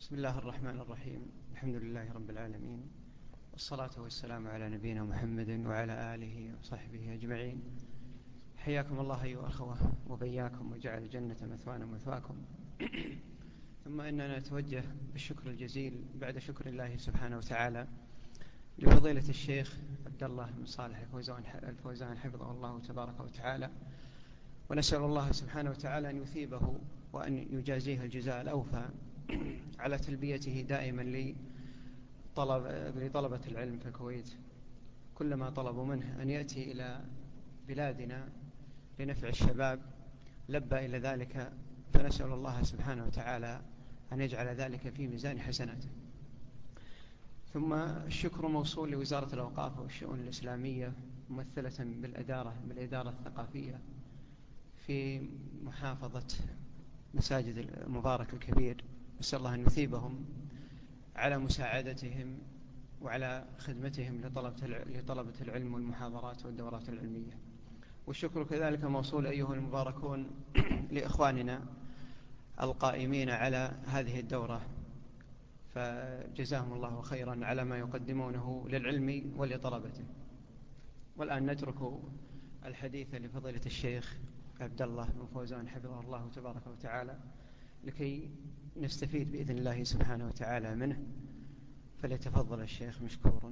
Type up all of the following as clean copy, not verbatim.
بسم الله الرحمن الرحيم. الحمد لله رب العالمين، والصلاة والسلام على نبينا محمد وعلى آله وصحبه أجمعين. حياكم الله أيها الأخوة وبياكم، وجعل الجنة مثوانا ومثواكم. ثم إننا نتوجه بالشكر الجزيل بعد شكر الله سبحانه وتعالى لفضيلة الشيخ عبد الله بن صالح الفوزان حفظه الله تبارك وتعالى، ونسأل الله سبحانه وتعالى أن يثيبه وأن يجازيه الجزاء الأوفى على تلبيته دائما لطلبة العلم في الكويت. كلما طلبوا منه أن يأتي إلى بلادنا لنفع الشباب لبى إلى ذلك، فنسأل الله سبحانه وتعالى أن يجعل ذلك في ميزان حسناته. ثم الشكر موصول لوزارة الأوقاف والشؤون الإسلامية ممثلة بالإدارة الثقافية في محافظة مساجد المبارك الكبير. نسأل الله أن يثيبهم على مساعدتهم وعلى خدمتهم لطلبة العلم والمحاضرات والدورات العلمية. والشكر كذلك موصول أيها المباركون لإخواننا القائمين على هذه الدورة، فجزاهم الله خيرا على ما يقدمونه للعلم ولطلبته. والآن نترك الحديث لفضيلة الشيخ عبد الله بن فوزان حفظه الله تبارك وتعالى لكي نستفيد بإذن الله سبحانه وتعالى منه، فليتفضل الشيخ مشكورا.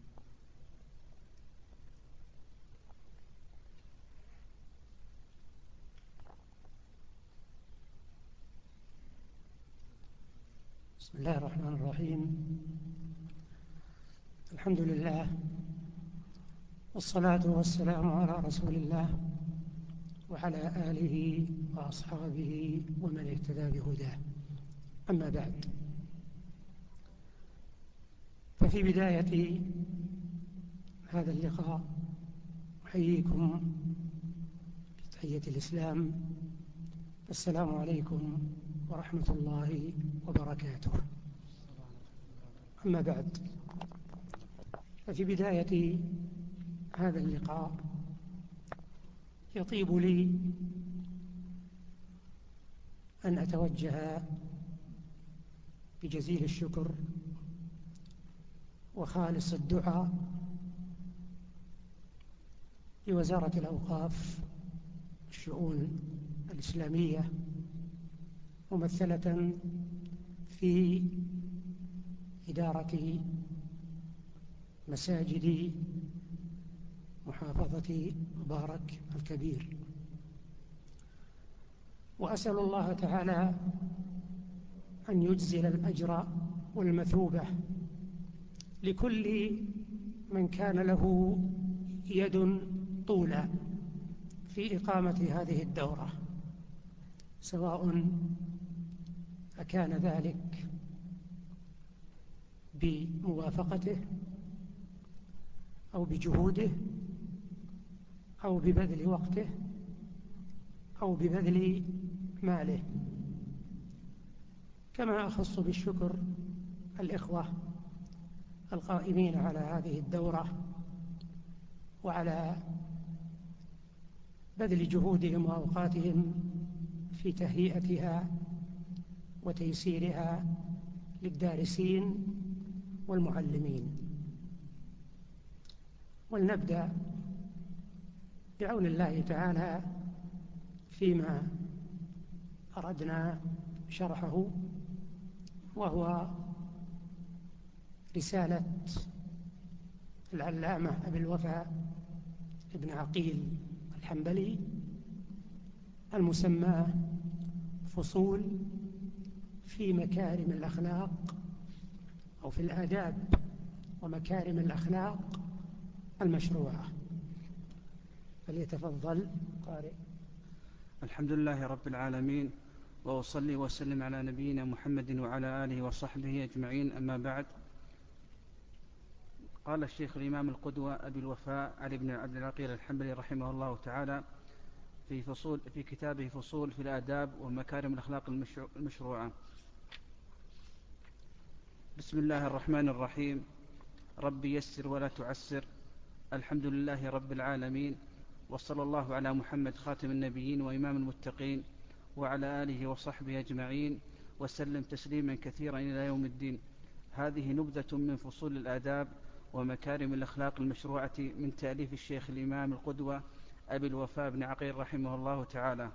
بسم الله الرحمن الرحيم. الحمد لله، والصلاة والسلام على رسول الله وعلى آله وأصحابه ومن اهتدى بهداه. أما بعد، ففي بداية هذا اللقاء أحييكم بتحية الإسلام، السلام عليكم ورحمة الله وبركاته. أما بعد، ففي بداية هذا اللقاء يطيب لي أن أتوجه بجزيل الشكر وخالص الدعاء لوزارة الأوقاف والشؤون الإسلامية ممثلة في إدارة مساجد محافظة مبارك الكبير، وأسأل الله تعالى أن يجزل الأجر والمثوبة لكل من كان له يد طولى في إقامة هذه الدورة، سواء أكان ذلك بموافقته أو بجهوده أو ببذل وقته أو ببذل ماله. كما أخص بالشكر الإخوة القائمين على هذه الدورة وعلى بذل جهودهم وأوقاتهم في تهيئتها وتيسيرها للدارسين والمعلمين. ولنبدأ بعون الله تعالى فيما أردنا شرحه، وهو رسالة العلامة أبي الوفاء ابن عقيل الحنبلي المسمى فصول في مكارم الأخلاق أو في الآداب ومكارم الأخلاق المشروعة. فليتفضل قارئ. الحمد لله رب العالمين، وأصلي وسلم على نبينا محمد وعلى آله وصحبه أجمعين. أما بعد، قال الشيخ الإمام القدوة أبي الوفاء علي بن عبد العقيل الحنبلي رحمه الله تعالى في كتابه فصول في الآداب ومكارم الأخلاق المشروعة: بسم الله الرحمن الرحيم. ربي يسر ولا تعسر. الحمد لله رب العالمين، وصلى الله على محمد خاتم النبيين وإمام المتقين وعلى آله وصحبه أجمعين وسلم تسليما كثيرا إلى يوم الدين. هذه نبذة من فصول الآداب ومكارم الأخلاق المشروعة من تأليف الشيخ الإمام القدوة أبي الوفاء بن عقيل رحمه الله تعالى.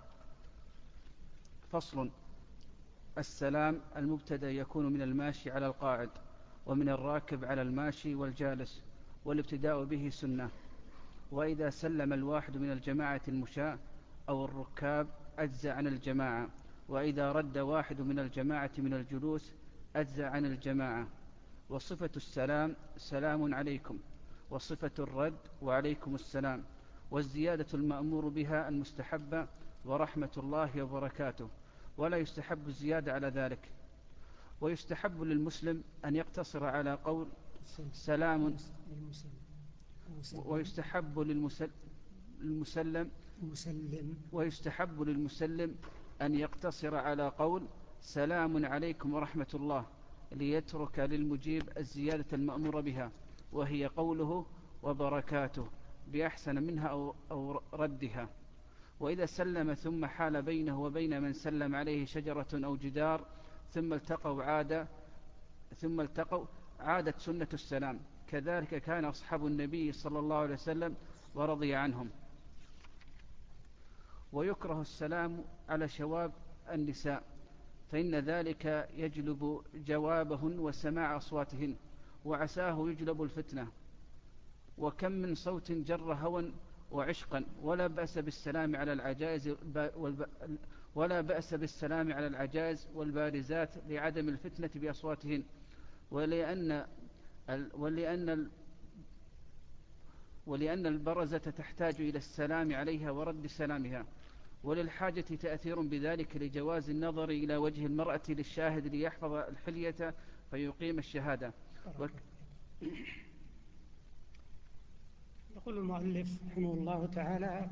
فصل. السلام المبتدأ يكون من الماشي على القاعد، ومن الراكب على الماشي والجالس، والابتداء به سنة. وإذا سلم الواحد من الجماعة المشاة أو الركاب أجزى عن الجماعة، وإذا رد واحد من الجماعة من الجلوس أجزى عن الجماعة. وصفة السلام سلام عليكم، وصفة الرد وعليكم السلام. والزيادة المأمور بها المستحبة ورحمة الله وبركاته، ولا يستحب الزيادة على ذلك. ويستحب للمسلم أن يقتصر على قول سلام، ويستحب للمسلم أن يقتصر على قول سلام عليكم ورحمة الله، ليترك للمجيب الزيادة المأمور بها، وهي قوله وبركاته بأحسن منها أو ردها. وإذا سلم ثم حال بينه وبين من سلم عليه شجرة أو جدار ثم التقوا عادت سنة السلام. كذلك كان أصحاب النبي صلى الله عليه وسلم ورضي عنهم. ويكره السلام على شواب النساء، فإن ذلك يجلب جوابهن وسماع أصواتهن، وعساه يجلب الفتنة. وكم من صوت جر هوى وعشقا. ولا بأس بالسلام على العجائز والبارزات لعدم الفتنة بأصواتهن، ولأن البرزة تحتاج إلى السلام عليها ورد سلامها، وللحاجة تأثير بذلك لجواز النظر إلى وجه المرأة للشاهد ليحفظ الحلية فيقيم الشهادة. يقول المؤلف رحمه الله تعالى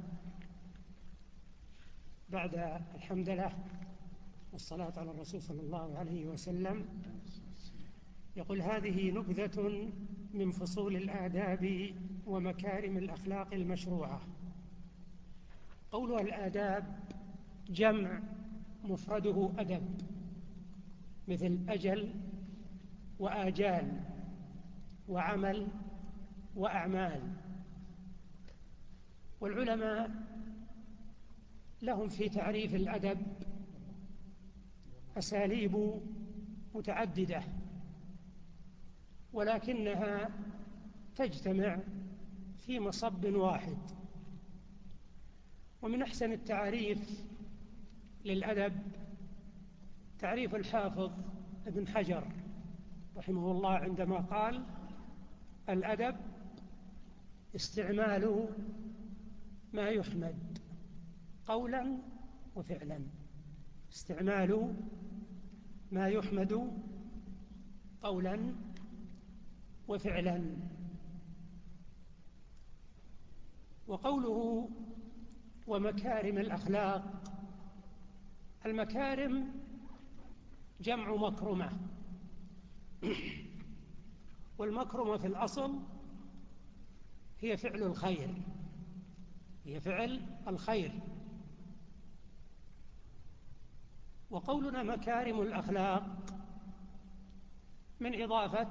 بعد الحمد لله والصلاة على الرسول صلى الله عليه وسلم، يقول هذه نبذة من فصول الآداب ومكارم الأخلاق المشروعة. قولها الآداب جمع مفرده أدب، مثل أجل وآجال وعمل وأعمال. والعلماء لهم في تعريف الأدب أساليب متعددة، ولكنها تجتمع في مصب واحد. ومن أحسن التعريف للأدب تعريف الحافظ ابن حجر رحمه الله عندما قال الأدب استعمال ما يحمد قولا وفعلا. استعمال ما يحمد قولا وفعلا. وقوله ومكارم الأخلاق، المكارم جمع مكرمة، والمكرمة في الأصل هي فعل الخير، هي فعل الخير. وقولنا مكارم الأخلاق من إضافة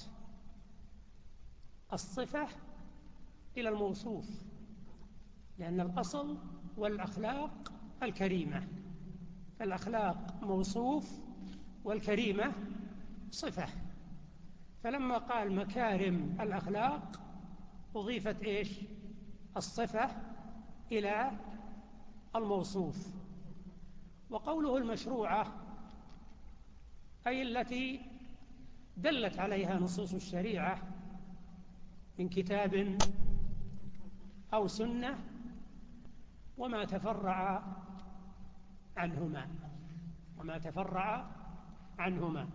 الصفة إلى الموصوف، لأن الأصل والأخلاق الكريمة، الأخلاق موصوف والكريمة صفة. فلما قال مكارم الأخلاق أضيفت إيش؟ الصفة إلى الموصوف. وقوله المشروعة أي التي دلت عليها نصوص الشريعة من كتاب أو سنة وما تفرع عنهما.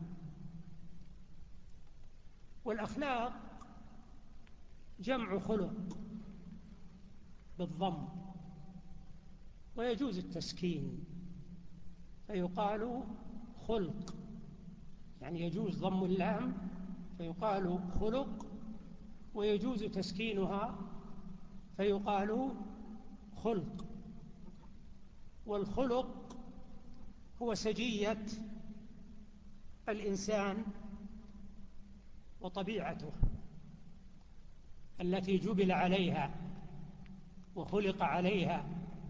والأخلاق جمع خلق بالضم، ويجوز التسكين فيقال خلق، يعني يجوز ضم اللام فيقال خلق، ويجوز تسكينها فيقال خلق. والخلق هو سجية الإنسان وطبيعته التي جبل عليها وخلق عليها،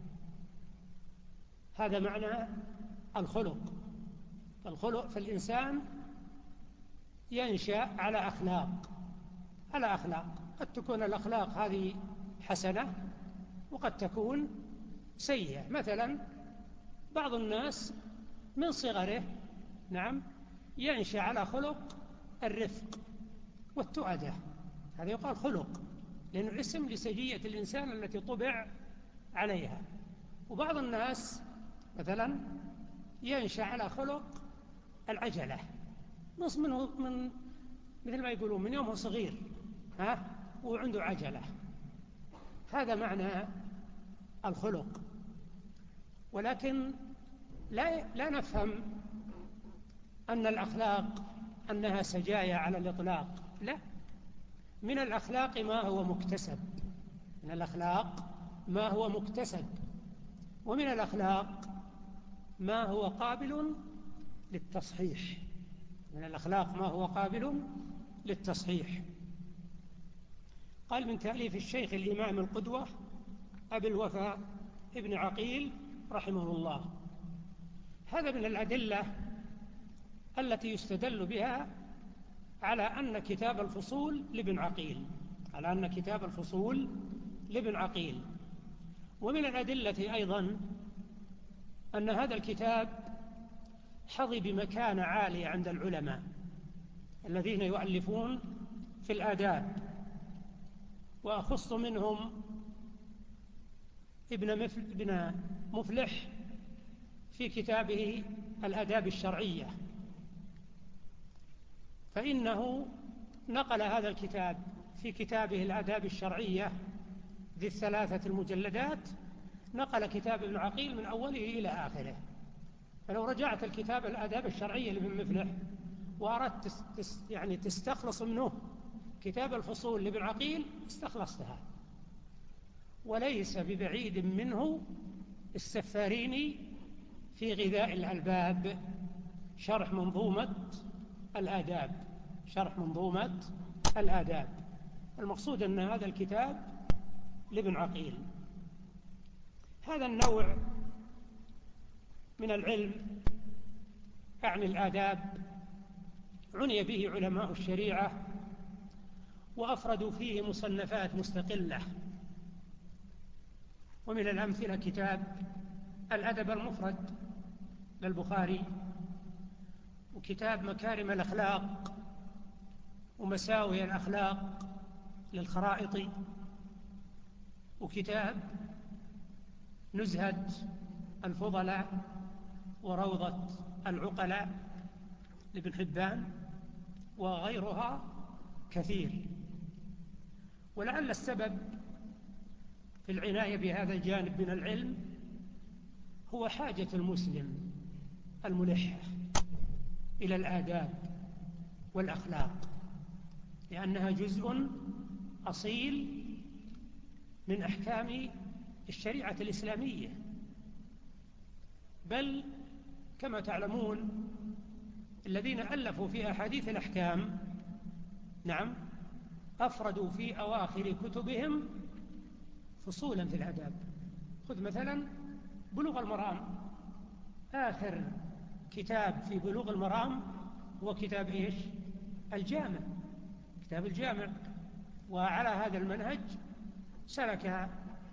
هذا معنى الخلق. فالإنسان ينشأ على أخلاق، قد تكون الأخلاق هذه حسنة وقد تكون سيئة. مثلا بعض الناس من صغره ينشأ على خلق الرفق والتؤدة، هذا يقال خلق، لأنه اسم لسجية الإنسان التي طبع عليها. وبعض الناس مثلا ينشأ على خلق العجلة، نص منه مثل ما يقولون من يومه صغير وعنده عجلة، هذا معنى الخلق. ولكن لا نفهم أن الأخلاق أنها سجايا على الإطلاق، لا، من الأخلاق ما هو مكتسب، من الأخلاق ما هو مكتسب، ومن الأخلاق ما هو قابل للتصحيح، من الأخلاق ما هو قابل للتصحيح. قال من تأليف الشيخ الإمام القدوة أبي الوفاء ابن عقيل رحمه الله. هذا من الأدلة التي يستدل بها على أن كتاب الفصول لابن عقيل، ومن الأدلة أيضا أن هذا الكتاب حظي بمكانة عالية عند العلماء الذين يؤلفون في الآداب، وأخص منهم ابن مفلح في كتابه الآداب الشرعية، فإنه نقل هذا الكتاب في كتابه الآداب الشرعية ذي 3 المجلدات، نقل كتاب ابن عقيل من أوله إلى آخره. فلو رجعت الكتاب الآداب الشرعية لابن مفلح وأردت تستخلص منه كتاب الفصول لابن عقيل استخلصتها. وليس ببعيد منه السفاريني في غذاء الألباب شرح منظومة الآداب. المقصود أن هذا الكتاب لابن عقيل. هذا النوع من العلم عن الآداب عني به علماء الشريعة وأفردوا فيه مصنفات مستقلة، ومن الأمثلة كتاب الأدب المفرد للبخاري، وكتاب مكارم الأخلاق ومساوي الأخلاق للخرائطي، وكتاب نزهة الفضلاء وروضة العقلاء لابن حبان، وغيرها كثير. ولعل السبب في العناية بهذا الجانب من العلم هو حاجة المسلم الملح إلى الآداب والأخلاق، لأنها جزء أصيل من أحكام الشريعة الإسلامية. بل كما تعلمون الذين ألفوا في أحاديث الأحكام أفردوا في أواخر كتبهم فصولا في الآداب. خذ مثلا بلوغ المرام، آخر كتاب في بلوغ المرام هو كتاب إيش؟ كتاب الجامع. وعلى هذا المنهج سلك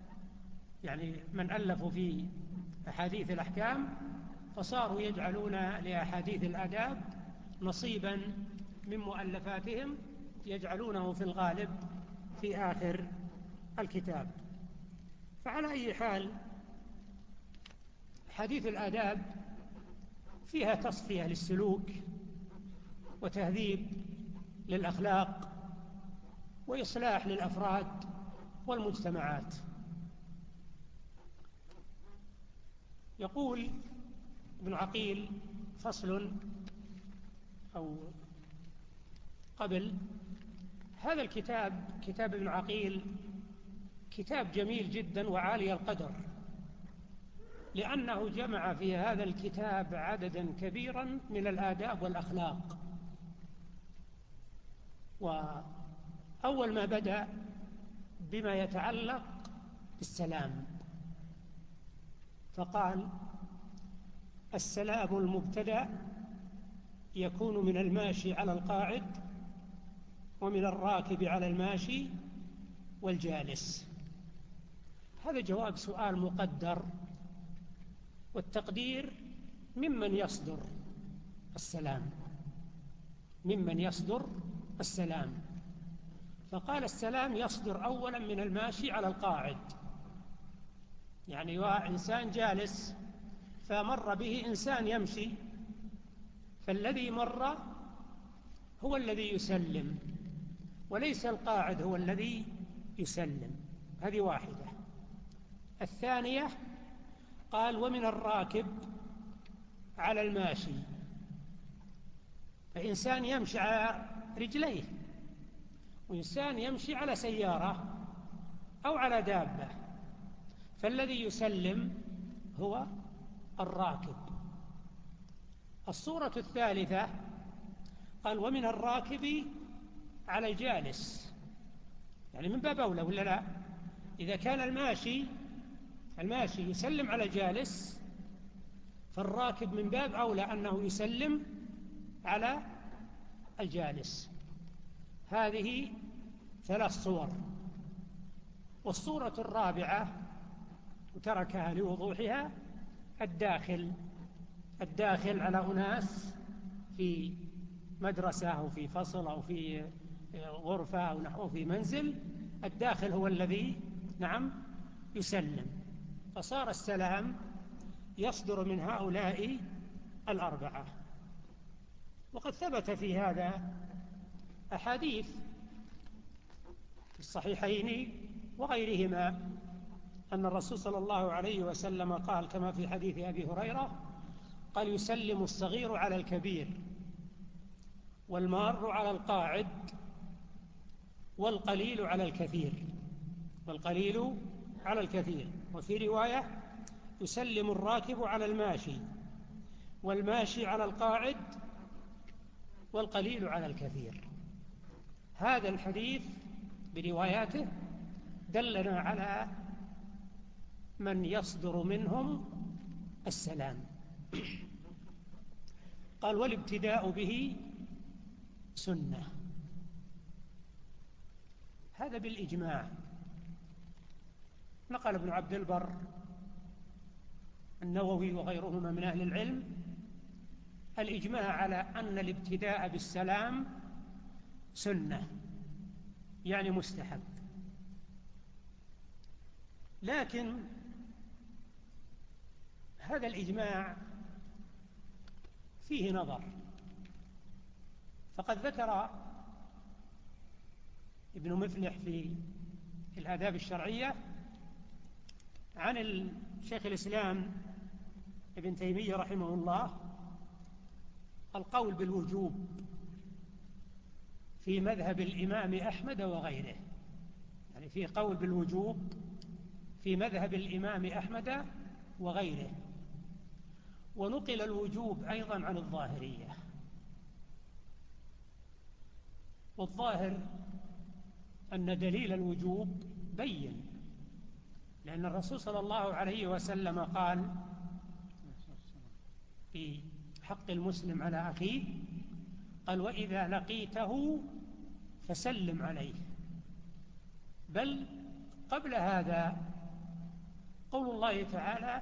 من ألفوا في أحاديث الأحكام، فصاروا يجعلون لأحاديث الآداب نصيبا من مؤلفاتهم يجعلونه في الغالب في آخر الكتاب. فعلى أي حال حديث الآداب فيها تصفية للسلوك وتهذيب للأخلاق وإصلاح للأفراد والمجتمعات. يقول ابن عقيل فصل أو قبل هذا الكتاب، كتاب ابن عقيل كتاب جميل جدا وعالي القدر، لأنه جمع في هذا الكتاب عددا كبيرا من الآداب والأخلاق. وأول ما بدأ بما يتعلق بالسلام، فقال: السلام المبتدأ يكون من الماشي على القاعد، ومن الراكب على الماشي والجالس. هذا جواب سؤال مقدر، والتقدير ممن يصدر السلام، ممن يصدر السلام. فقال: السلام يصدر أولا من الماشي على القاعد، يعني إنسان جالس فمر به إنسان يمشي، فالذي مر هو الذي يسلم، وليس القاعد هو الذي يسلم. هذه واحدة. الثانية قال: ومن الراكب على الماشي، فإنسان يمشي على رجليه، وإنسان يمشي على سيارة أو على دابة، فالذي يسلم هو الراكب. الصورة الثالثة قال: ومن الراكب على الجالس، يعني من باب أولى ولا لا؟ إذا كان الماشي يسلم على الجالس، فالراكب من باب أولى أنه يسلم على الجالس. هذه 3 صور. والصورة الرابعة وتركها لوضوحها: الداخل على أناس في مدرسة أو في فصل أو في غرفة أو في منزل، الداخل هو الذي يسلم. فصار السلام يصدر من هؤلاء 4. وقد ثبت في هذا أحاديث في الصحيحين وغيرهما، أن الرسول صلى الله عليه وسلم قال كما في حديث أبي هريرة: قال: يسلم الصغير على الكبير، والمار على القاعد، والقليل على الكثير. والقليل على الكثير. وفي رواية: يسلم الراكب على الماشي، والماشي على القاعد، والقليل على الكثير. هذا الحديث برواياته دلنا على من يصدر منهم السلام. قال: والابتداء به سنة. هذا بالإجماع. نقل ابن عبد البر، النووي وغيرهما من أهل العلم الإجماع على أن الابتداء بالسلام سنة، يعني مستحب. لكن هذا الإجماع فيه نظر. فقد ذكر ابن مفلح في الآداب الشرعية عن الشيخ الإسلام ابن تيمية رحمه الله القول بالوجوب في مذهب الإمام أحمد وغيره، يعني في قول بالوجوب في مذهب الإمام أحمد وغيره. ونقل الوجوب أيضا عن الظاهرية. والظاهر أن دليل الوجوب بين، لأن الرسول صلى الله عليه وسلم قال في حق المسلم على أخيه: قال: وإذا لقيته فسلم عليه. بل قبل هذا قول الله تعالى،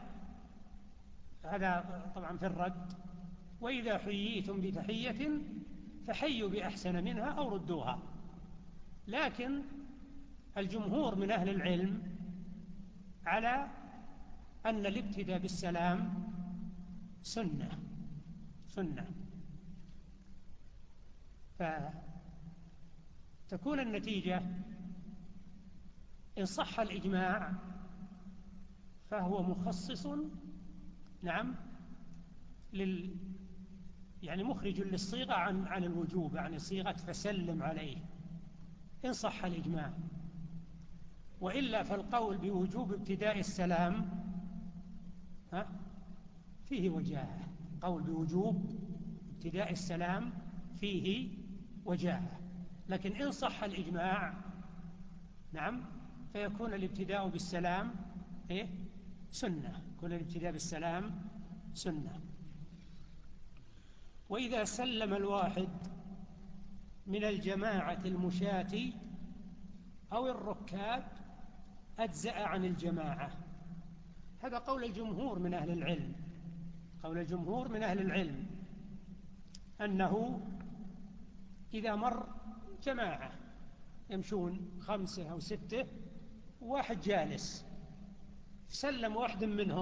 هذا طبعا في الرد: وإذا حييتم بتحية فحيوا بأحسن منها أو ردوها. لكن الجمهور من أهل العلم على أن الابتداء بالسلام سنة. فتكون النتيجة إن صح الإجماع فهو مخصص يعني مخرج للصيغة عن الوجوب، يعني صيغة فسلم عليه إن صح الإجماع. وإلا فالقول بوجوب ابتداء السلام فيه وجاهة. قول بوجوب ابتداء السلام فيه وجاهة، لكن إن صح الإجماع نعم فيكون الابتداء بالسلام سنة، يكون الابتداء بالسلام سنة. وإذا سلم الواحد من الجماعة المشاة أو الركاب أجزأ عن الجماعة. هذا قول الجمهور من أهل العلم، قول الجمهور من أهل العلم أنه إذا مر جماعة يمشون 5 أو 6 وواحد جالس سلم واحد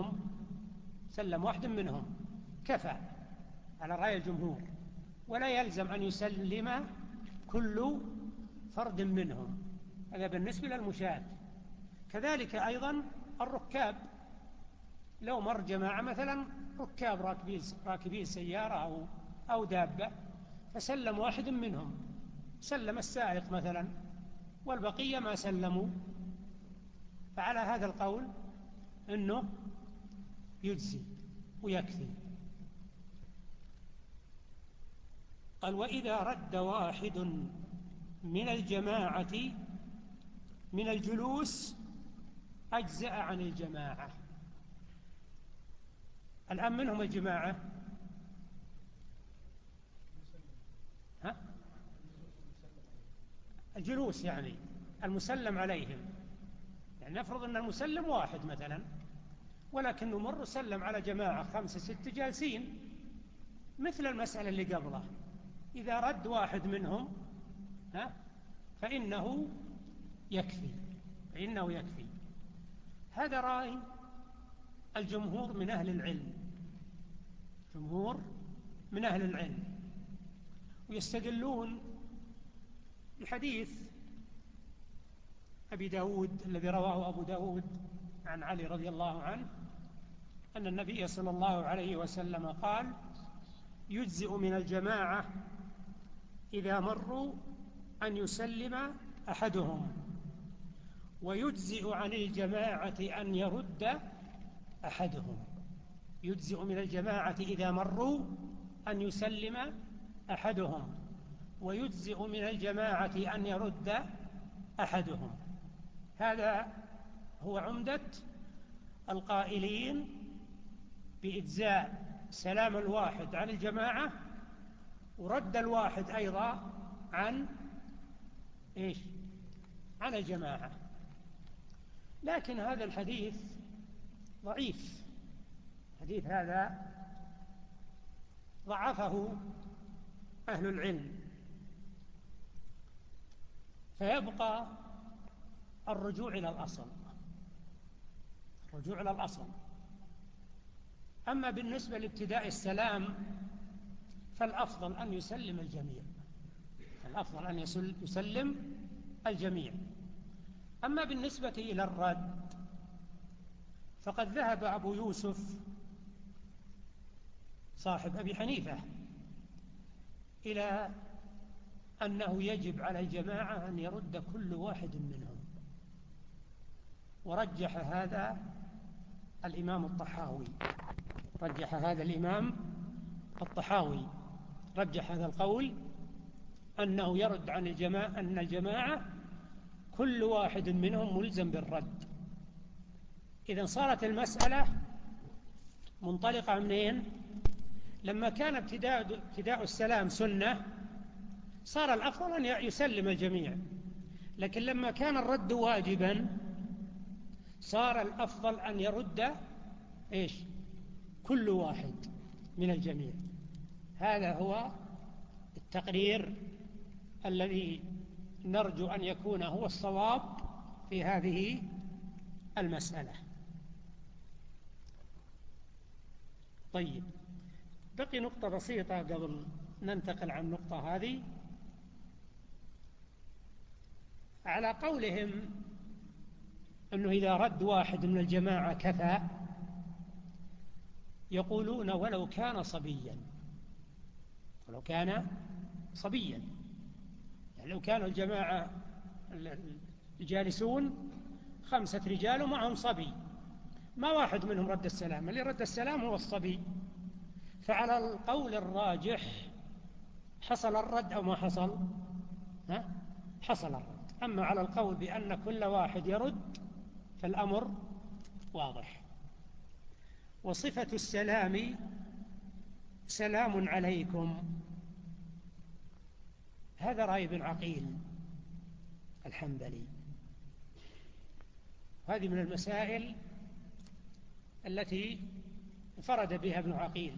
منهم كفى على رأي الجمهور، ولا يلزم أن يسلم كل فرد منهم. هذا بالنسبة للمشاة. كذلك أيضا الركاب، لو مر جماعة مثلا ركاب راكبين سيارة أو دابة فسلم واحد منهم، سلم السائق مثلا والبقية ما سلموا، فعلى هذا القول أنه يجزي ويكفي. قال وإذا رد واحد من الجماعة من الجلوس أجزأ عن الجماعة. الآن منهم الجماعة الجلوس، يعني المسلم عليهم، يعني نفرض أن المسلم واحد مثلا، ولكنه مر سلم على جماعة 5 6 جالسين، مثل المسألة اللي قبله. إذا رد واحد منهم فإنه يكفي. هذا رأي الجمهور من أهل العلم، ويستدلون بحديث أبي داود الذي رواه أبو داود عن علي رضي الله عنه أن النبي صلى الله عليه وسلم قال يجزئ من الجماعة إذا مروا أن يسلم أحدهم، ويجزئ عن الجماعة أن يرد أحدهم. يجزئ من الجماعة إذا مروا أن يسلم أحدهم، ويجزئ من الجماعة أن يرد أحدهم. هذا هو عمدة القائلين بإجزاء سلام الواحد عن الجماعة ورد الواحد أيضا عن الجماعة. لكن هذا الحديث ضعيف، الحديث هذا ضعفه أهل العلم، فيبقى الرجوع إلى الأصل. أما بالنسبة لابتداء السلام فالأفضل أن يسلم الجميع. أما بالنسبة إلى الرد فقد ذهب أبو يوسف صاحب أبي حنيفة إلى أنه يجب على الجماعة أن يرد كل واحد منهم، ورجح هذا الإمام الطحاوي رجح هذا القول أنه يرد عن الجماعة كل واحد منهم ملزم بالرد. إذن صارت المسألة منطلقة منين؟ لما كان ابتداء السلام سنة صار الأفضل أن يسلم الجميع، لكن لما كان الرد واجبا صار الأفضل أن يرد كل واحد من الجميع. هذا هو التقرير الذي نرجو أن يكون هو الصواب في هذه المسألة. طيب، بقي نقطة بسيطة قبل ننتقل عن النقطة هذه. على قولهم أنه إذا رد واحد من الجماعة كفى، يقولون ولو كان صبيا، يعني لو كانوا الجماعة الجالسون 5 رجال ومعهم صبي، ما واحد منهم رد السلام، اللي رد السلام هو الصبي. فعلى القول الراجح حصل الرد أو ما حصل؟ حصل الرد. أما على القول بأن كل واحد يرد فالأمر واضح. وصفة السلام سلام عليكم، هذا رأي ابن عقيل الحنبلي. هذه من المسائل التي انفرد بها ابن عقيل.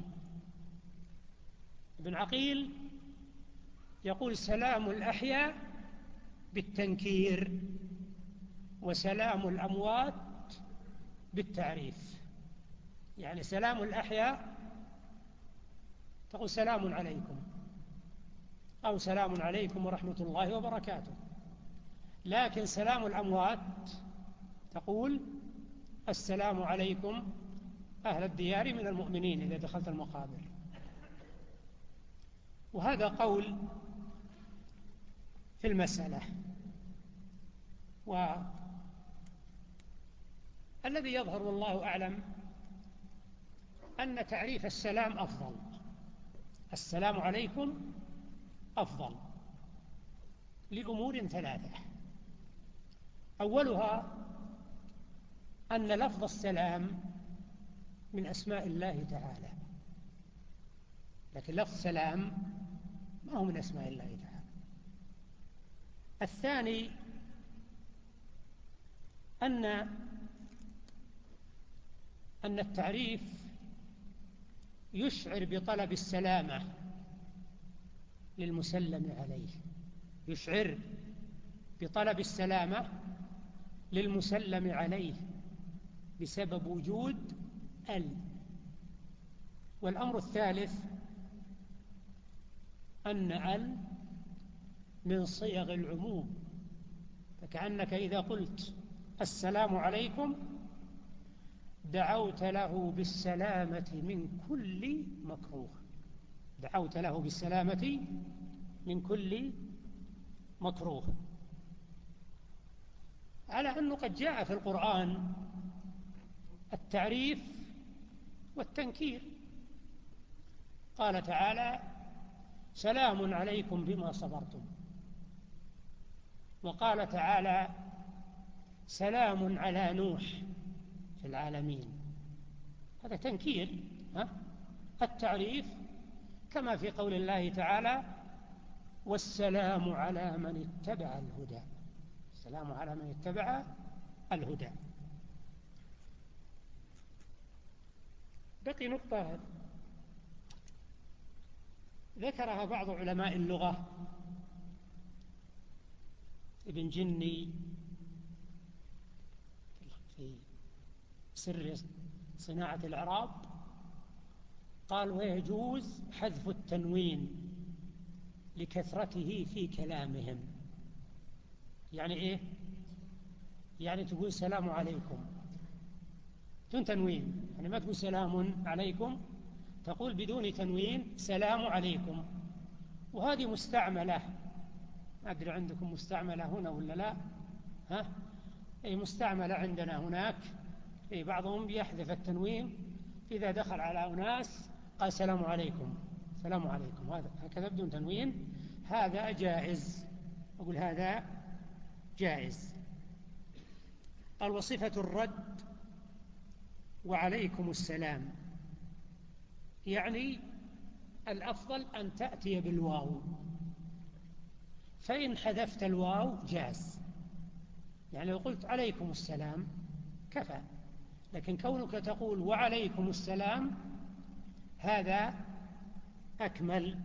ابن عقيل يقول سلام الأحياء بالتنكير وسلام الأموات بالتعريف. يعني سلام الأحياء تقول سلام عليكم أو سلام عليكم ورحمة الله وبركاته، لكن سلام الأموات تقول السلام عليكم أهل الديار من المؤمنين إذا دخلت المقابر. وهذا قول في المسألة. والذي يظهر والله أعلم أن تعريف السلام أفضل، السلام عليكم أفضل لأمور ثلاثة. أولها أن لفظ السلام من أسماء الله تعالى، لكن لفظ السلام ما هو من أسماء الله تعالى. الثاني أن التعريف يشعر بطلب السلامة للمسلم عليه، يشعر بطلب السلامة للمسلم عليه بسبب وجود والأمر الثالث أن من صيغ العموم، فكأنك إذا قلت السلام عليكم دعوت له بالسلامة من كل مكروه، دعوت له بالسلامة من كل مكروه. على أنه قد جاء في القرآن التعريف والتنكير. قال تعالى سلام عليكم بما صبرتم، وقال تعالى سلام على نوح في العالمين، هذا تنكير. التعريف كما في قول الله تعالى والسلام على من اتبع الهدى، السلام على من اتبع الهدى. بقي نقطة ذكرها بعض علماء اللغة، ابن جني في سر صناعة الإعراب قال ويجوز حذف التنوين لكثرته في كلامهم. يعني إيه؟ يعني تقول سلام عليكم بدون تنوين، يعني ما تقول سلام عليكم، تقول بدون تنوين سلام عليكم. وهذه مستعملة، ما أدري عندكم مستعملة هنا ولا لا؟ أي مستعملة عندنا هناك. أي بعضهم يحذف التنوين إذا دخل على أناس قال سلام عليكم، سلام عليكم، هكذا بدون تنوين. هذا جائز، أقول هذا جائز. قال وصفة الرد وعليكم السلام، يعني الأفضل أن تأتي بالواو، فإن حذفت الواو جاز، يعني لو قلت عليكم السلام كفى، لكن كونك تقول وعليكم السلام هذا أكمل.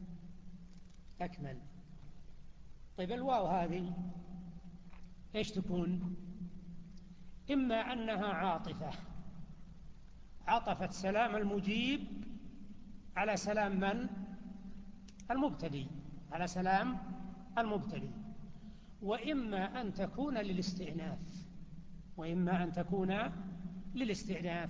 طيب الواو هذه إيش تكون؟ إما أنها عاطفة، عطفت سلام المجيب على سلام من؟ المبتدئ، على سلام المبتدئ. وإما أن تكون للاستئناف،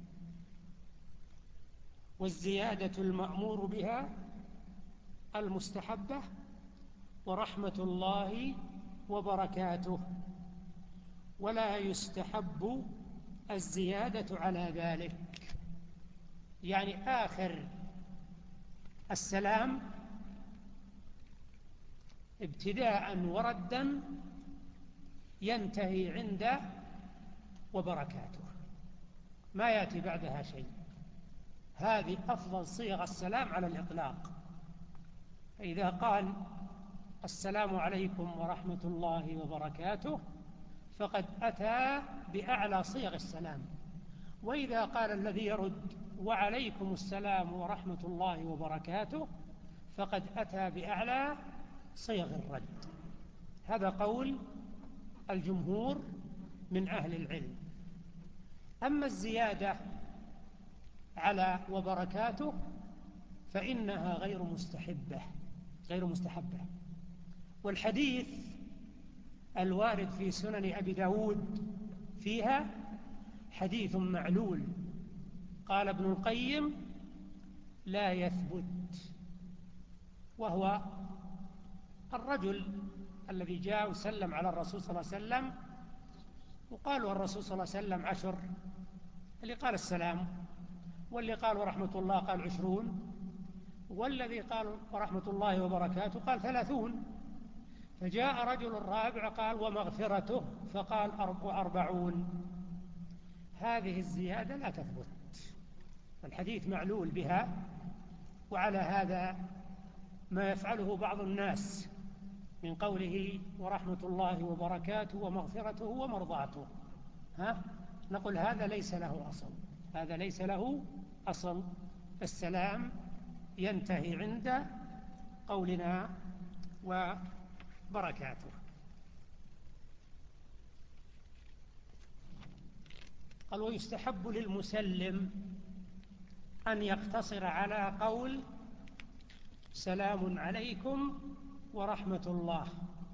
والزيادة المأمور بها المستحبة ورحمة الله وبركاته، ولا يستحب الزيادة على ذلك، يعني آخر السلام ابتداء وردا ينتهي عند وبركاته، ما يأتي بعدها شيء. هذه أفضل صيغ السلام على الإطلاق. فإذا قال السلام عليكم ورحمة الله وبركاته فقد أتى بأعلى صيغ السلام. وإذا قال الذي يرد وعليكم السلام ورحمة الله وبركاته فقد أتى بأعلى صيغ الرد. هذا قول الجمهور من أهل العلم. أما الزيادة على وبركاته فإنها غير مستحبة. والحديث الوارد في سنن أبي داود فيها حديث معلول، قال ابن القيم لا يثبت، وهو الرجل الذي جاء وسلم على الرسول صلى الله عليه وسلم، وقالوا الرسول صلى الله عليه وسلم 10، اللي قال السلام، واللي قال ورحمة الله قال 20، والذي قال ورحمة الله وبركاته قال 30. فجاء رجل الرابع قال ومغفرته فقال 40. هذه الزيادة لا تثبت، الحديث معلول بها. وعلى هذا ما يفعله بعض الناس من قوله ورحمة الله وبركاته ومغفرته ومرضاته، نقول هذا ليس له أصل. السلام ينتهي عند قولنا وبركاته. قال ويستحب للمسلم أن يقتصر على قول سلام عليكم ورحمة الله،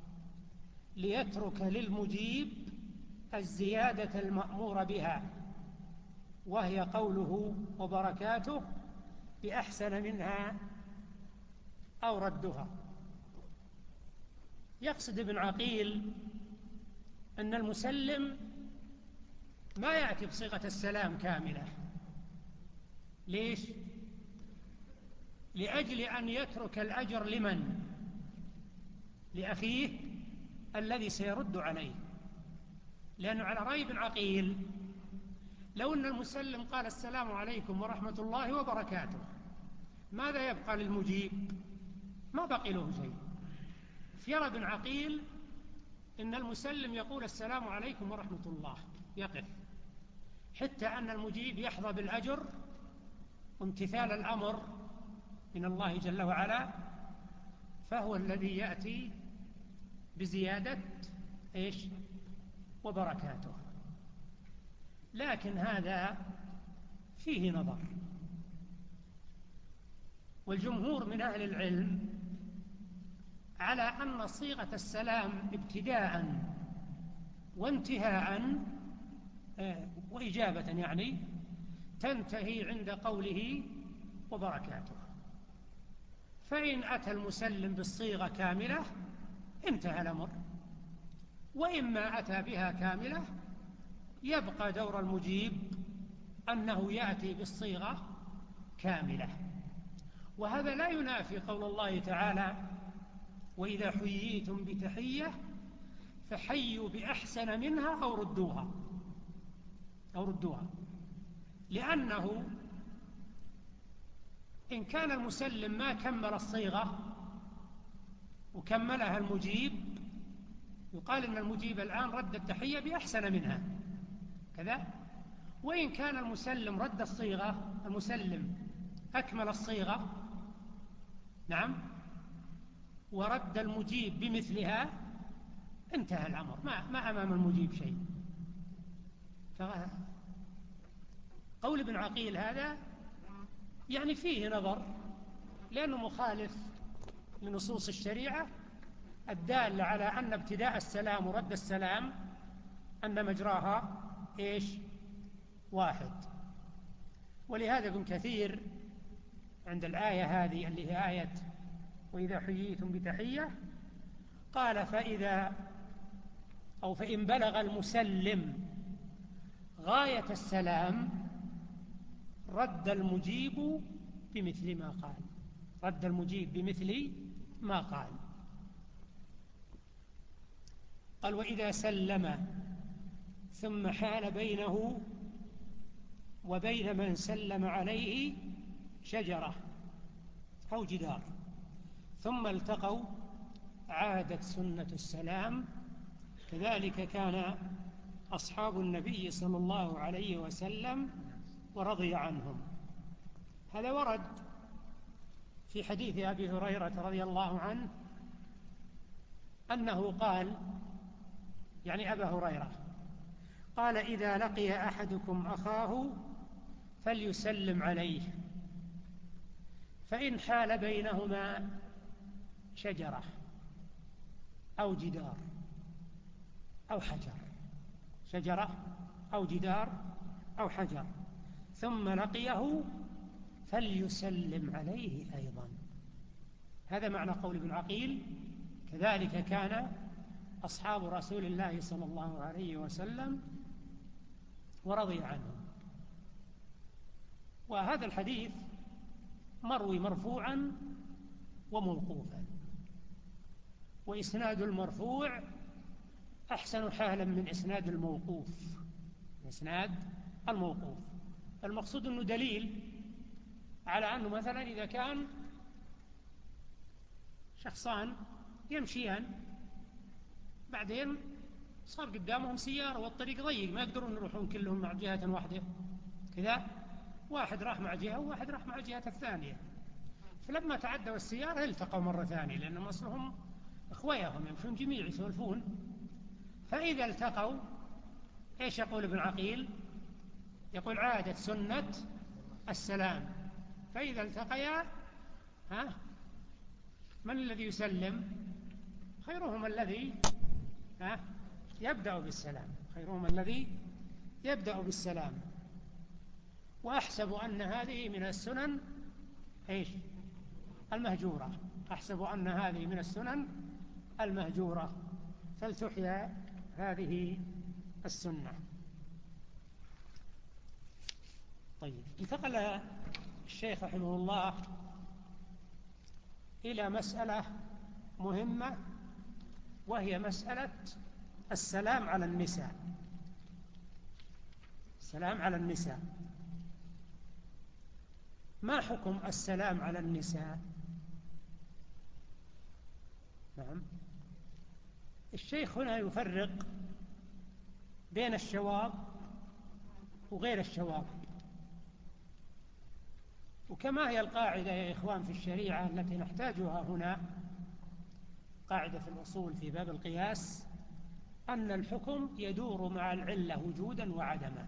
ليترك للمجيب الزيادة المأمور بها، وهي قوله وبركاته بأحسن منها أو ردها. يقصد ابن عقيل أن المسلم ما يأتي بصيغة السلام كاملة. ليش؟ لأجل أن يترك الأجر لمن؟ لأخيه الذي سيرد عليه. لأنه على رأي ابن عقيل لو أن المسلم قال السلام عليكم ورحمة الله وبركاته ماذا يبقى للمجيب؟ ما بقي له شيء. فيرى ابن عقيل إن المسلم يقول السلام عليكم ورحمة الله، يقف حتى أن المجيب يحظى بالأجر وامتثال الأمر من الله جل وعلا، فهو الذي يأتي بزيادة وبركاته. لكن هذا فيه نظر، والجمهور من أهل العلم على أن صيغة السلام ابتداء وانتهاء وإجابة يعني تنتهي عند قوله وبركاته. فإن أتى المسلم بالصيغة كاملة انتهى الأمر، وإما أتى بها كاملة يبقى دور المجيب أنه يأتي بالصيغة كاملة. وهذا لا ينافي قول الله تعالى وإذا حييتم بتحية فحيوا بأحسن منها أو ردوها. لأنه إن كان المسلم ما كمل الصيغة وكملها المجيب يقال إن المجيب الآن رد التحية بأحسن منها كذا. وإن كان المسلم رد الصيغة، المسلم أكمل الصيغة نعم ورد المجيب بمثلها انتهى الأمر، ما أمام المجيب شيء. فقول ابن عقيل هذا يعني فيه نظر، لأنه مخالف لنصوص الشريعة الدالة على أن ابتداء السلام ورد السلام أن مجراها واحد. ولهذا ابن كثير عند الآية هذه اللي هي آية وإذا حييتم بتحية قال فإن بلغ المسلم غاية السلام رد المجيب بمثل ما قال، رد المجيب بمثل ما قال. قال: وإذا سلم ثم حال بينه وبين من سلم عليه شجرة أو جدار ثم التقوا عادت سنة السلام. كذلك كان أصحاب النبي صلى الله عليه وسلم ورضي عنهم. هذا ورد في حديث أبي هريرة رضي الله عنه أنه قال، يعني أبا هريرة قال: إذا لقي أحدكم أخاه فليسلم عليه، فإن حال بينهما شجرة أو جدار أو حجر، شجرة أو جدار أو حجر، ثم لقيه فليسلم عليه أيضا. هذا معنى قول ابن عقيل: كذلك كان أصحاب رسول الله صلى الله عليه وسلم ورضي عنهم. وهذا الحديث مروي مرفوعا وموقوفا، وإسناد المرفوع أحسن حالا من إسناد الموقوف. إسناد الموقوف المقصود أنه دليل على أنه مثلا إذا كان شخصان يمشيان بعدين صار قدامهم سيارة والطريق ضيق ما يقدرون يروحون كلهم مع جهة واحدة كذا، واحد راح مع جهة وواحد راح مع الجهة الثانية، فلما تعدوا السيارة التقوا مرة ثانية لأنهم أصلهم إخويهم يمشون جميع يسولفون. فإذا التقوا إيش يقول ابن عقيل؟ يقول: عادت سنة السلام. فإذا التقيا من الذي يسلم؟ خيرهم الذي يبدأ بالسلام، خيرهم الذي يبدأ بالسلام. وأحسب أن هذه من السنن المهجورة، أحسب أن هذه من السنن المهجورة، فلتحيا هذه السنة. طيب، انتقل الشيخ رحمه الله إلى مسألة مهمة، وهي مسألة السلام على النساء. السلام على النساء، ما حكم السلام على النساء؟ نعم، الشيخ هنا يفرق بين الشواب وغير الشواب. وكما هي القاعدة يا إخوان في الشريعة التي نحتاجها هنا، قاعدة في الأصول في باب القياس، أن الحكم يدور مع العلة وجودا وعدما.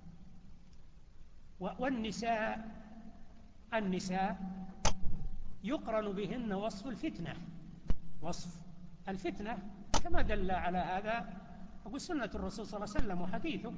النساء يقرن بهن وصف الفتنة، وصف الفتنة كما دل على هذا أقول سنة الرسول صلى الله عليه وسلم وحديثه.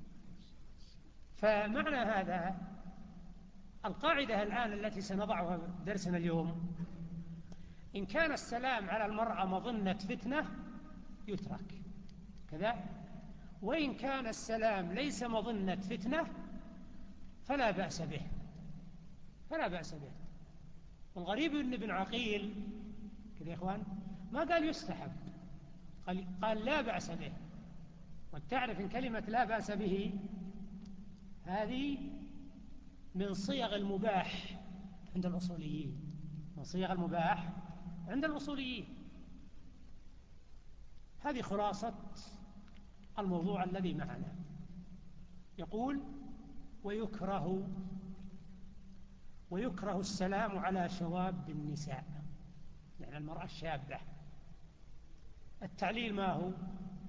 فمعنى هذا القاعدة الآن التي سنضعها درسنا اليوم: إن كان السلام على المرأة مظنة فتنة يترك كذا، وإن كان السلام ليس مظنة فتنة فلا بأس به، فلا بأس به. والغريب أن ابن عقيل كذا يا إخوان ما قال يستحب، قال لا بأس به. وتعرف إن كلمة لا بأس به هذه من صيغ المباح عند الأصوليين، من صيغ المباح عند الأصوليين. هذه خلاصة الموضوع الذي معنا. يقول: ويكره السلام على شواب النساء، يعني المرأة الشابة. التعليل ما هو؟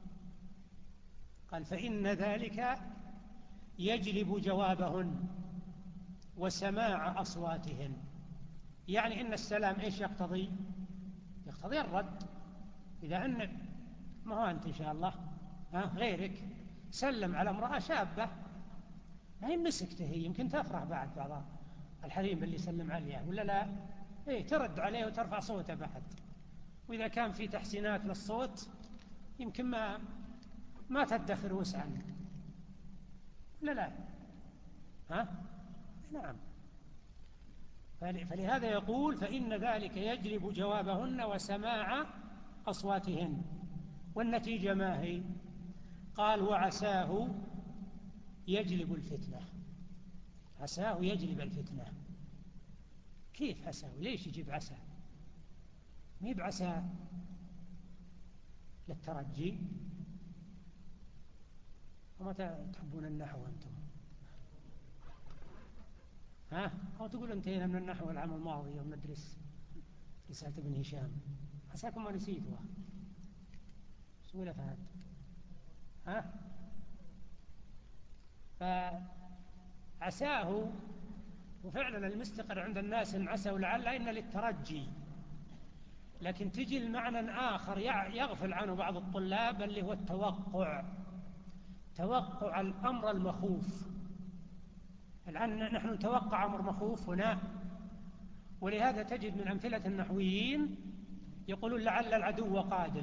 قال: فإن ذلك يجلب جوابهن وسماع أصواتهن. يعني إن السلام إيش يقتضي؟ يقتضي الرد. إذا أن ما هو أنت إن شاء الله غيرك سلم على امرأة شابة ما هي مسكته، هي يمكن تفرح بعد بعض الحريم اللي سلم عليها ولا لا؟ ترد عليه وترفع صوته بعد. وإذا كان في تحسينات للصوت يمكن ما تدخر وسعا. لا لا. ها؟ نعم. فلهذا يقول فإن ذلك يجلب جوابهن وسماع أصواتهن. والنتيجة ما هي؟ قال وعساه يجلب الفتنة. عساه يجلب الفتنة. كيف عساه؟ ليش يجيب عسى؟ ما يجيب عسى للترجي؟ وما تحبون النحو أنتم؟ ها؟ أو تقول انتهينا من النحو العام الماضي يوم ندرس رسالة ابن هشام، عساكم ما نسيتوها. سويلة فهد. ها؟ فعساه، وفعلا المستقر عند الناس إن عسى ولعل إن للترجي، لكن تجي المعنى آخر يغفل عنه بعض الطلاب اللي هو التوقع، توقع الأمر المخوف. الآن نحن نتوقع أمر مخوف هنا، ولهذا تجد من أمثلة النحويين يقولون لعل العدو قادم.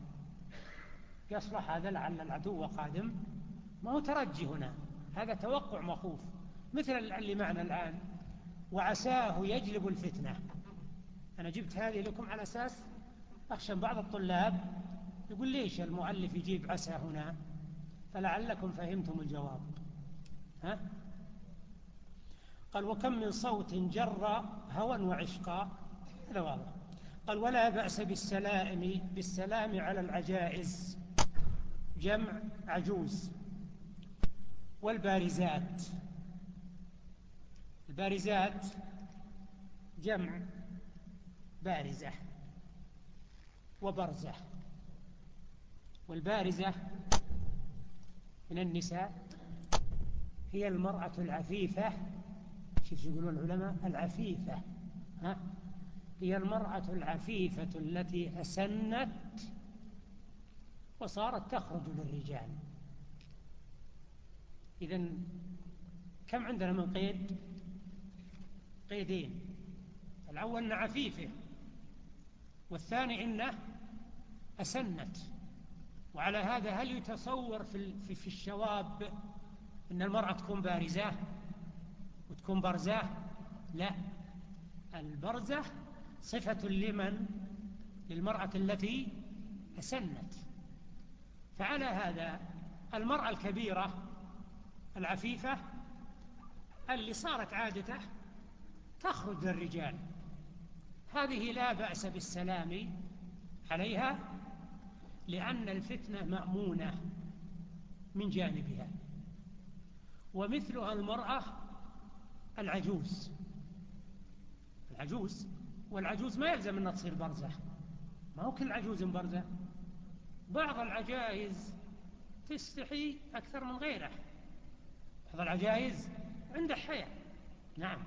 يصلح هذا لعل العدو قادم؟ ما هو ترجي هنا، هذا توقع مخوف. مثل اللي معنا الآن وعساه يجلب الفتنة. أنا جبت هذه لكم على أساس أخشى بعض الطلاب يقول ليش المؤلف يجيب عسى هنا، فلعلكم فهمتم الجواب. ها؟ قال وكم من صوت جر هوى وعشقا، هذا واضح. قال ولا بأس بالسلام على العجائز، جمع عجوز. والبارزات، البارزات جمع بارزة وبرزة. والبارزة من النساء هي المرأة العفيفة. شوف يقولون العلماء العفيفة، ها؟ هي المرأة العفيفة التي أسنت وصارت تخرج للرجال. إذن كم عندنا من قيد؟ قيدين. الأول أنها عفيفة، والثاني أنه أسنت. وعلى هذا هل يتصور في الشواب أن المرأة تكون بارزة وتكون برزة؟ لا، البرزة صفة لمن؟ للمرأة التي أسنت. فعلى هذا المرأة الكبيرة العفيفة اللي صارت عادته تخرج للرجال، هذه لا بأس بالسلام عليها، لأن الفتنة مأمونة من جانبها. ومثلها المرأة العجوز. والعجوز ما يلزم أنها تصير برزة، ما هو كل عجوز برزة. بعض العجائز تستحي أكثر من غيره، بعض العجائز عنده حياة. نعم.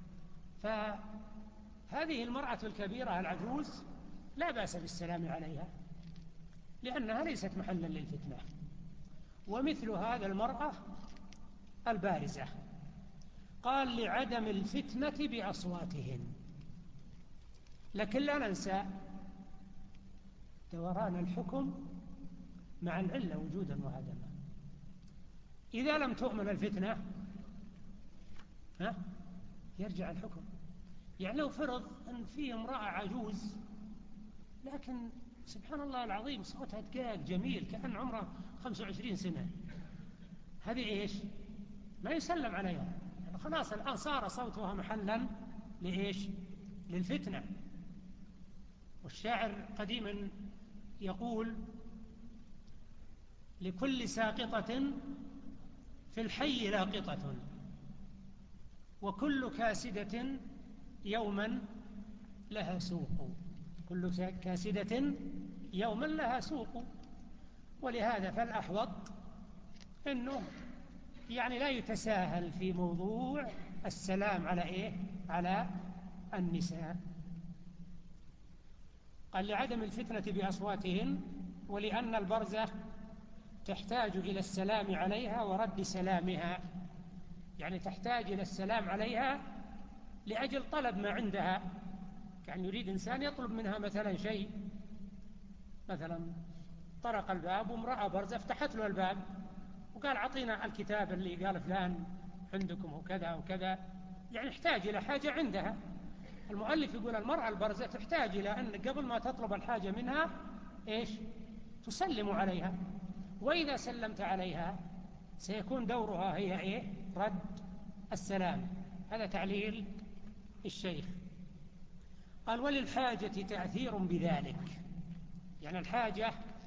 فهذه المرأة الكبيرة العجوز لا بأس بالسلام عليها، لأنها ليست محلا للفتنة. ومثل هذا المرأة البارزة. قال لعدم الفتنة بأصواتهن. لكن لا ننسى دوران الحكم مع العلة وجودا وعدما. إذا لم تؤمن الفتنة يرجع الحكم. يعني لو فرض أن في امرأة عجوز لكن سبحان الله العظيم صوتها دقاق جميل كأن عمره 25 سنة، هذه إيش؟ ما يسلم عليها، يعني خلاص الآن صار صوتها محلا لإيش؟ للفتنة. والشاعر قديما يقول لكل ساقطة في الحي لاقطة، وكل كاسدة يوما لها سوق. كل كاسدة يوما لها سوق. ولهذا فالأحوط أنه يعني لا يتساهل في موضوع السلام على إيه؟ على النساء. قال لعدم الفتنة بأصواتهن، ولأن البرزة تحتاج إلى السلام عليها ورد سلامها، يعني تحتاج إلى السلام عليها لأجل طلب ما عندها. كان يريد إنسان يطلب منها مثلا شيء، مثلا طرق الباب وامرأة برزة فتحت له الباب، وقال أعطينا الكتاب اللي قال فلان عندكم وكذا وكذا، يعني احتاج إلى حاجة عندها. المؤلف يقول المرأة البرزة تحتاج إلى أن قبل ما تطلب الحاجة منها إيش؟ تسلم عليها، وإذا سلمت عليها سيكون دورها هي إيه؟ رد السلام. هذا تعليل الشيخ. قال وللحاجة تأثير بذلك، يعني الحاجة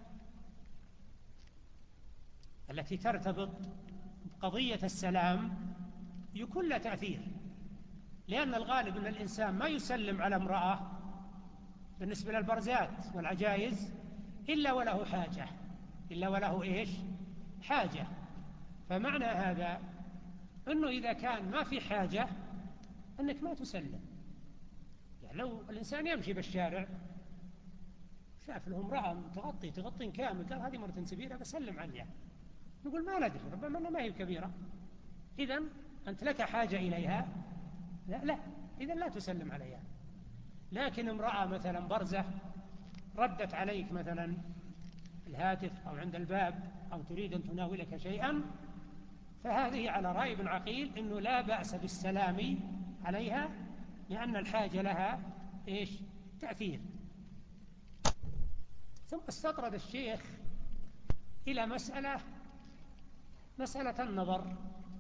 التي ترتبط بقضية السلام يكون لها تأثير، لأن الغالب أن الإنسان ما يسلم على امرأة بالنسبة للبرزات والعجائز إلا وله حاجة، إلا وله إيش؟ حاجة. فمعنى هذا أنه إذا كان ما في حاجة أنك ما تسلم. يعني لو الإنسان يمشي بالشارع شاف له امرأة تغطي كامل، قال هذه مرة كبيرة بسلم عليها، نقول ما ندري ربما أنها ما هي كبيرة، إذن أنت لك حاجة إليها؟ لا، إذن لا تسلم عليها. لكن امرأة مثلا برزة ردت عليك مثلا الهاتف أو عند الباب أو تريد أن تناولك شيئا، فهذه على رأي ابن عقيل أنه لا بأس بالسلام عليها، لأن الحاجة لها إيش؟ تأثير. ثم استطرد الشيخ إلى مسألة النظر.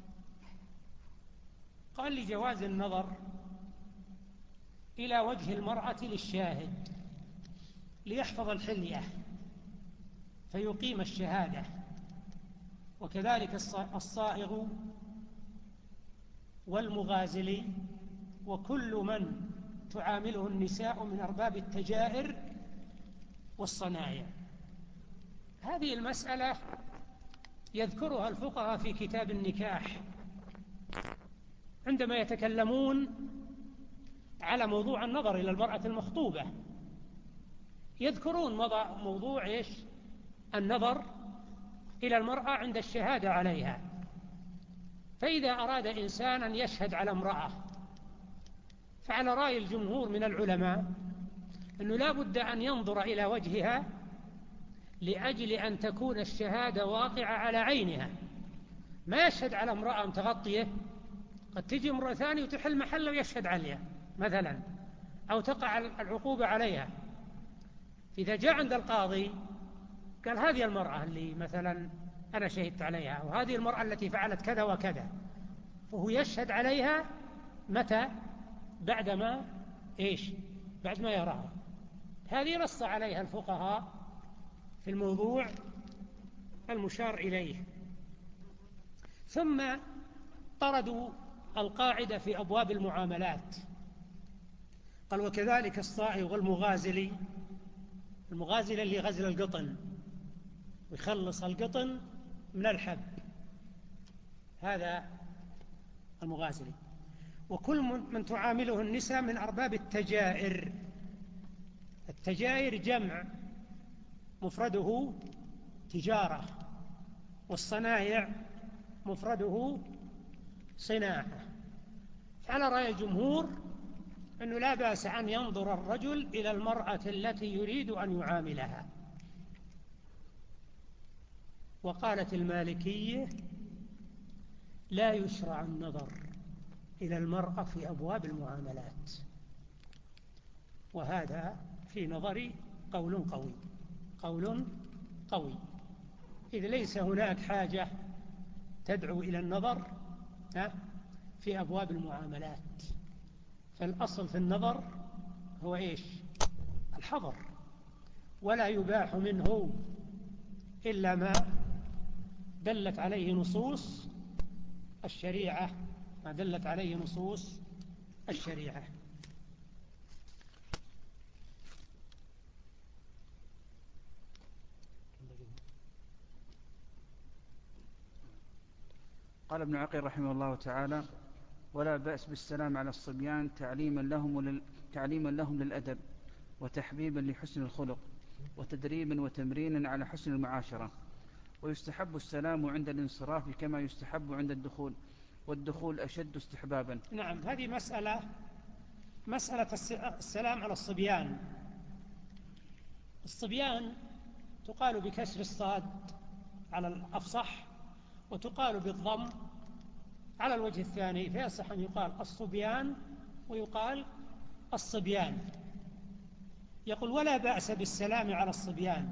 قال لجواز النظر إلى وجه المرأة للشاهد ليحفظ الحلية فيقيم الشهادة، وكذلك الصائغ والمغازل وكل من تعامله النساء من أرباب التجائر والصنائع. هذه المسألة يذكرها الفقهاء في كتاب النكاح عندما يتكلمون على موضوع النظر إلى المرأة المخطوبة، يذكرون موضوع إيش؟ النظر إلى المرأة عند الشهادة عليها. فإذا أراد إنسان أن يشهد على امرأة، فعلى رأي الجمهور من العلماء أنه لا بد أن ينظر إلى وجهها لأجل أن تكون الشهادة واقعة على عينها. ما يشهد على امرأة متغطية، قد تجي امرأة ثانية وتحل محله ويشهد عليها مثلا، أو تقع العقوبة عليها. إذا جاء عند القاضي قال هذه المرأة اللي مثلا أنا شهدت عليها، وهذه المرأة التي فعلت كذا وكذا، وهو يشهد عليها متى؟ بعدما إيش؟ بعد ما يراها. هذه نص عليها الفقهاء في الموضوع المشار إليه. ثم طردوا القاعدة في أبواب المعاملات. قال وكذلك الصائغ والمغازل، المغازل اللي غزل القطن ويخلص القطن من الحب، هذا المغازل، وكل من تعامله النساء من أرباب التجائر. التجائر جمع مفرده تجارة، والصنايع مفرده صناعة. فعلى رأي الجمهور أنه لا بأس أن ينظر الرجل إلى المرأة التي يريد أن يعاملها. وقالت المالكية لا يشرع النظر إلى المرأة في أبواب المعاملات، وهذا في نظري قول قوي، إذ ليس هناك حاجة تدعو إلى النظر في أبواب المعاملات. فالأصل في النظر هو إيش؟ الحظر، ولا يباح منه إلا ما دلت عليه نصوص الشريعة، ما دلت عليه نصوص الشريعة. قال ابن عقيل رحمه الله تعالى: ولا بأس بالسلام على الصبيان تعليما لهم للأدب، وتحبيبا لحسن الخلق، وتدريبا وتمرينا على حسن المعاشرة. ويستحب السلام عند الانصراف كما يستحب عند الدخول، والدخول أشد استحبابا. نعم، هذه مسألة السلام على الصبيان. الصبيان تقال بكسر الصاد على الأفصح، وتقال بالضم على الوجه الثاني، فيصح أن يقال الصبيان ويقال الصبيان. يقول ولا بأس بالسلام على الصبيان.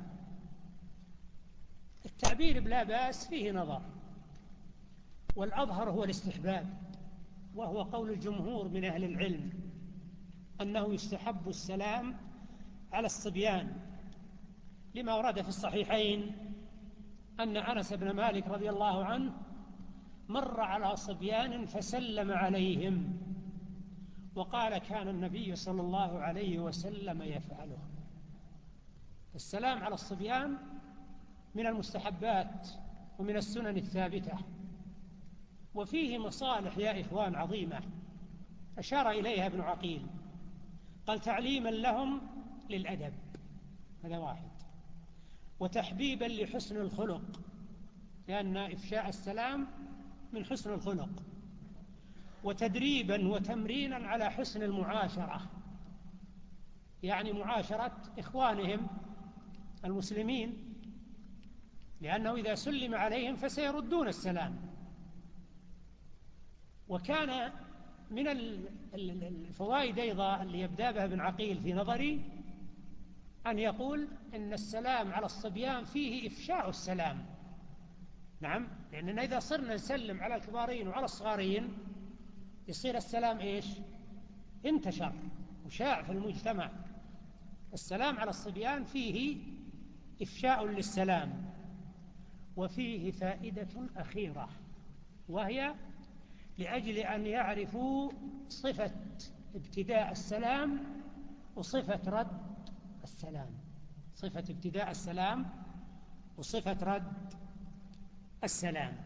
التعبير بلا بأس فيه نظر، والأظهر هو الاستحباب، وهو قول الجمهور من أهل العلم أنه يستحب السلام على الصبيان، لما ورد في الصحيحين أن أنس بن مالك رضي الله عنه مر على صبيان فسلم عليهم، وقال كان النبي صلى الله عليه وسلم يفعله. السلام على الصبيان من المستحبات ومن السنن الثابتة، وفيه مصالح يا إخوان عظيمة أشار إليها ابن عقيل، قال تعليما لهم للأدب، هذا واحد، وتحبيبا لحسن الخلق، لأن إفشاء السلام من حسن الخلق، وتدريبا وتمرينا على حسن المعاشرة، يعني معاشرة إخوانهم المسلمين، لأنه إذا سلم عليهم فسيردون السلام. وكان من الفوائد أيضا اللي يبدأ بها ابن عقيل في نظري أن يقول إن السلام على الصبيان فيه إفشاء السلام. نعم، لأننا إذا صرنا نسلم على الكبارين وعلى الصغارين يصير السلام إيش؟ انتشر وشاع في المجتمع. السلام على الصبيان فيه إفشاء للسلام، وفيه فائدة أخيرة، وهي لأجل أن يعرفوا صفة ابتداء السلام وصفة رد السلام، صفة ابتداء السلام وصفة رد السلام.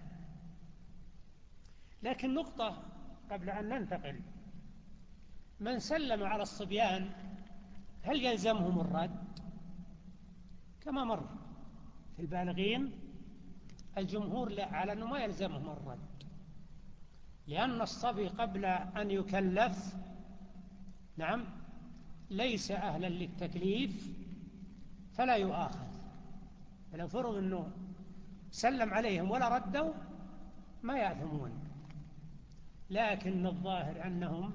لكن نقطة قبل أن ننتقل، من سلم على الصبيان هل يلزمهم الرد؟ كما مر في البالغين الجمهور لا، على أنه ما يلزمهم الرد، لأن الصبي قبل أن يكلف نعم ليس أهلا للتكليف فلا يؤاخذ. فلو فرض أنه سلم عليهم ولا ردوا ما يأثمون، لكن الظاهر أنهم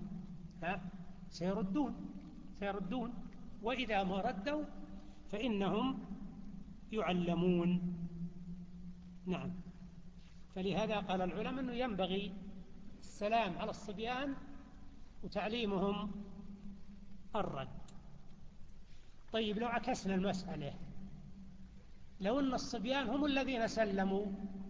سيردون، وإذا ما ردوا فإنهم يعلمون. نعم، فلهذا قال العلماء أنه ينبغي السلام على الصبيان وتعليمهم الرد. طيب لو عكسنا المسألة، لو أن الصبيان هم الذين سلموا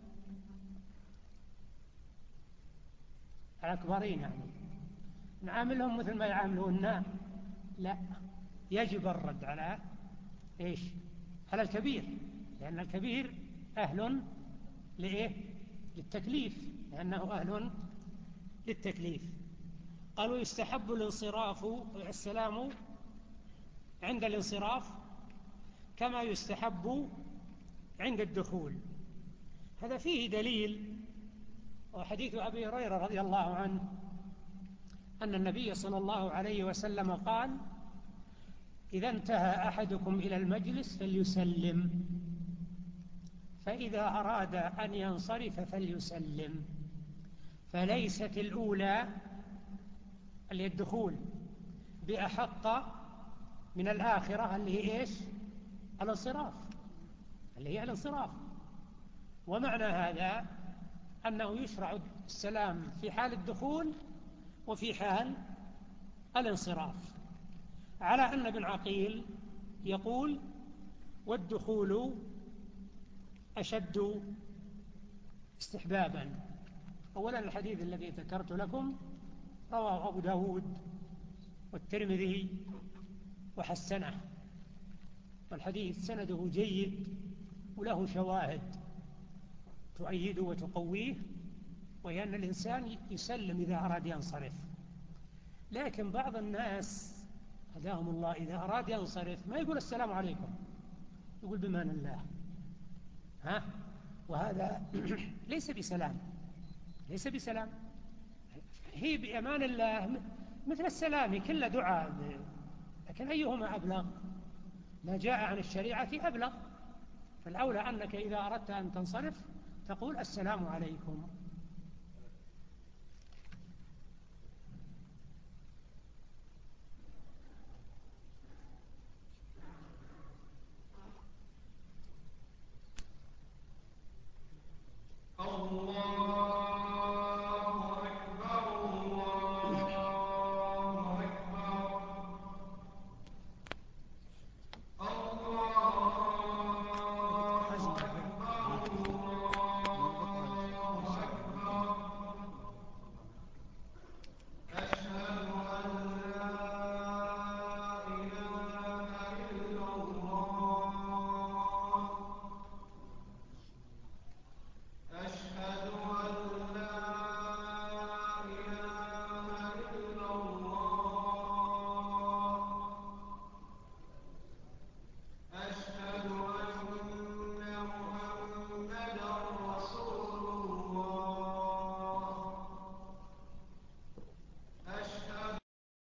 على الكبارين، يعني نعاملهم مثل ما يعاملوننا؟ لا، يجب الرد على إيش؟ على الكبير، لأن الكبير أهل لإيه؟ للتكليف، لأنه أهل للتكليف. قالوا يستحب الانصراف السلام عند الانصراف كما يستحب عند الدخول. هذا فيه دليل، وحديث أبي هريرة رضي الله عنه أن النبي صلى الله عليه وسلم قال إذا انتهى أحدكم إلى المجلس فليسلم، فإذا أراد أن ينصرف فليسلم، فليست الأولى اللي الدخول بأحق من الآخرة اللي هي إيش؟ الانصراف، اللي هي الانصراف. ومعنى هذا أنه يشرع السلام في حال الدخول وفي حال الانصراف، على أن ابن عقيل يقول والدخول أشد استحبابا. أولا الحديث الذي ذكرت لكم رواه أبو داود والترمذي وحسنه، والحديث سنده جيد وله شواهد تؤيده وتقويه، وهي أن الإنسان يسلم إذا أراد ينصرف. لكن بعض الناس هداهم الله إذا أراد ينصرف ما يقول السلام عليكم، يقول بمان الله، وهذا ليس بسلام، ليس بسلام. هي بأمان الله مثل السلام كله دعاء، لكن أيهما أبلغ؟ ما جاء عن الشريعة أبلغ. فالأولى أنك إذا أردت أن تنصرف تقول السلام عليكم.